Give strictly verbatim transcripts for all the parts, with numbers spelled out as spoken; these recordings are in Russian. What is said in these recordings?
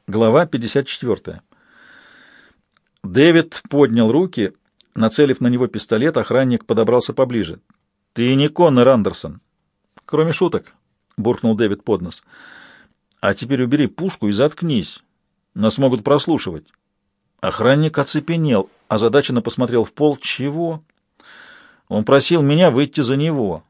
Глава пятьдесят четыре. Дэвид поднял руки. Нацелив на него пистолет, охранник подобрался поближе. «Ты не Коннор Андерсон». «Кроме шуток», — буркнул Дэвид под нос. «А теперь убери пушку и заткнись. Нас могут прослушивать». Охранник оцепенел, озадаченно посмотрел в пол. «Чего?» «Он просил меня выйти за него».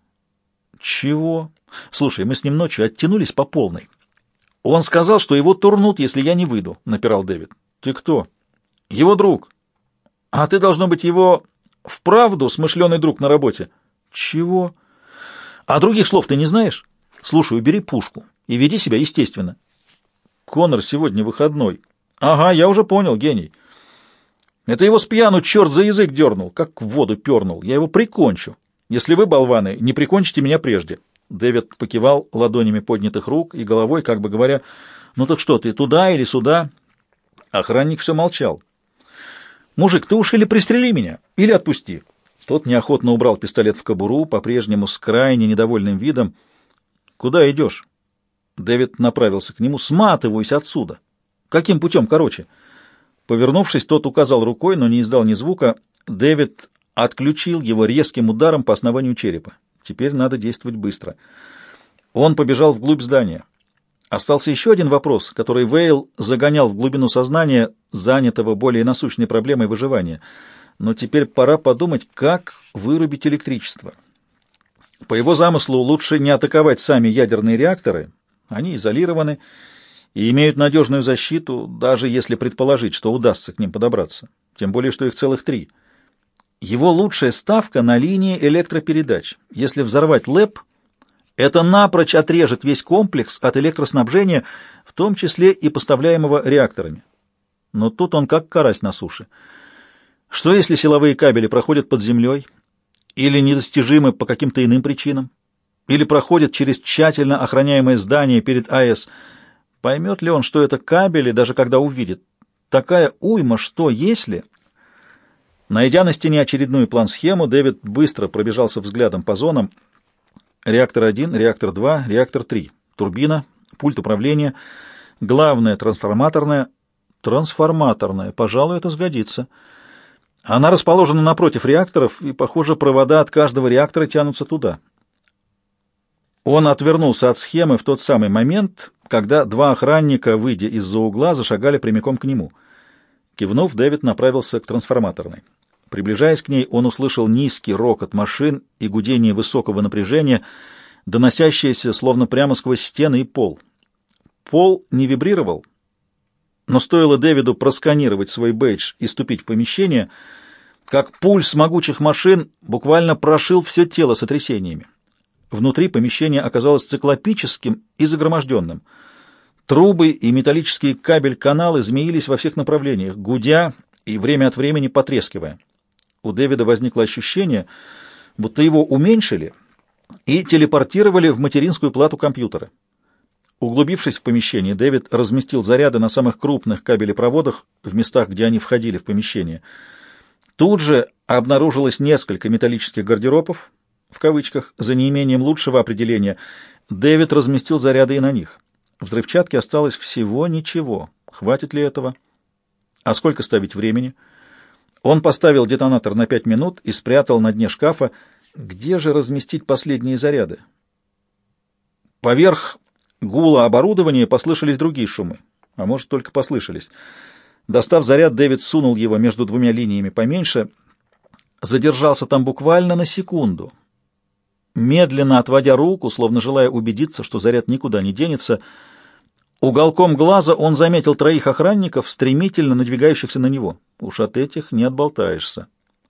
«Чего?» «Слушай, мы с ним ночью оттянулись по полной». «Он сказал, что его турнут, если я не выйду», — напирал Дэвид. «Ты кто?» «Его друг». «А ты, должно быть, его вправду смышленый друг на работе». «Чего?» «А других слов ты не знаешь?» «Слушай, убери пушку и веди себя естественно». «Коннор сегодня выходной». «Ага, я уже понял, гений. Это его с пьяну черт за язык дернул, как в воду пернул. Я его прикончу, если вы, болваны, не прикончите меня прежде». Дэвид покивал ладонями поднятых рук и головой, как бы говоря, «Ну так что, ты туда или сюда?» Охранник все молчал. «Мужик, ты уж или пристрели меня, или отпусти». Тот неохотно убрал пистолет в кобуру, по-прежнему с крайне недовольным видом. «Куда идешь?» Дэвид направился к нему. «Сматываюсь отсюда». «Каким путем, короче?» Повернувшись, тот указал рукой, но не издал ни звука. Дэвид отключил его резким ударом по основанию черепа. Теперь надо действовать быстро. Он побежал вглубь здания. Остался еще один вопрос, который Вейл загонял в глубину сознания, занятого более насущной проблемой выживания. Но теперь пора подумать, как вырубить электричество. По его замыслу лучше не атаковать сами ядерные реакторы. Они изолированы и имеют надежную защиту, даже если предположить, что удастся к ним подобраться. Тем более, что их целых три. Его лучшая ставка на линии электропередач. Если взорвать ЛЭП, это напрочь отрежет весь комплекс от электроснабжения, в том числе и поставляемого реакторами. Но тут он как карась на суше. Что если силовые кабели проходят под землей или недостижимы по каким-то иным причинам, или проходят через тщательно охраняемое здание перед АЭС? Поймет ли он, что это кабели, даже когда увидит? Такая уйма, что если... Найдя на стене очередную план-схему, Дэвид быстро пробежался взглядом по зонам. Реактор один, реактор два, реактор три. Турбина, пульт управления, главная трансформаторная. Трансформаторная, пожалуй, это сгодится. Она расположена напротив реакторов, и, похоже, провода от каждого реактора тянутся туда. Он отвернулся от схемы в тот самый момент, когда два охранника, выйдя из-за угла, зашагали прямиком к нему. Кивнув, Дэвид направился к трансформаторной. Приближаясь к ней, он услышал низкий рокот машин и гудение высокого напряжения, доносящееся словно прямо сквозь стены и пол. Пол не вибрировал, но стоило Дэвиду просканировать свой бейдж и ступить в помещение, как пульс могучих машин буквально прошил все тело сотрясениями. Внутри помещение оказалось циклопическим и загроможденным. Трубы и металлические кабель-каналы змеились во всех направлениях, гудя и время от времени потрескивая. У Дэвида возникло ощущение, будто его уменьшили и телепортировали в материнскую плату компьютера. Углубившись в помещение, Дэвид разместил заряды на самых крупных кабелепроводах в местах, где они входили в помещение. Тут же обнаружилось несколько металлических гардеробов, в кавычках, за неимением лучшего определения. Дэвид разместил заряды и на них. Взрывчатки осталось всего ничего. Хватит ли этого? А сколько ставить времени? Он поставил детонатор на пять минут и спрятал на дне шкафа. Где же разместить последние заряды? Поверх гула оборудования послышались другие шумы. А может, только послышались. Достав заряд, Дэвид сунул его между двумя линиями поменьше. Задержался там буквально на секунду. Медленно отводя руку, словно желая убедиться, что заряд никуда не денется, уголком глаза он заметил троих охранников, стремительно надвигающихся на него. Уж от этих не отболтаешься.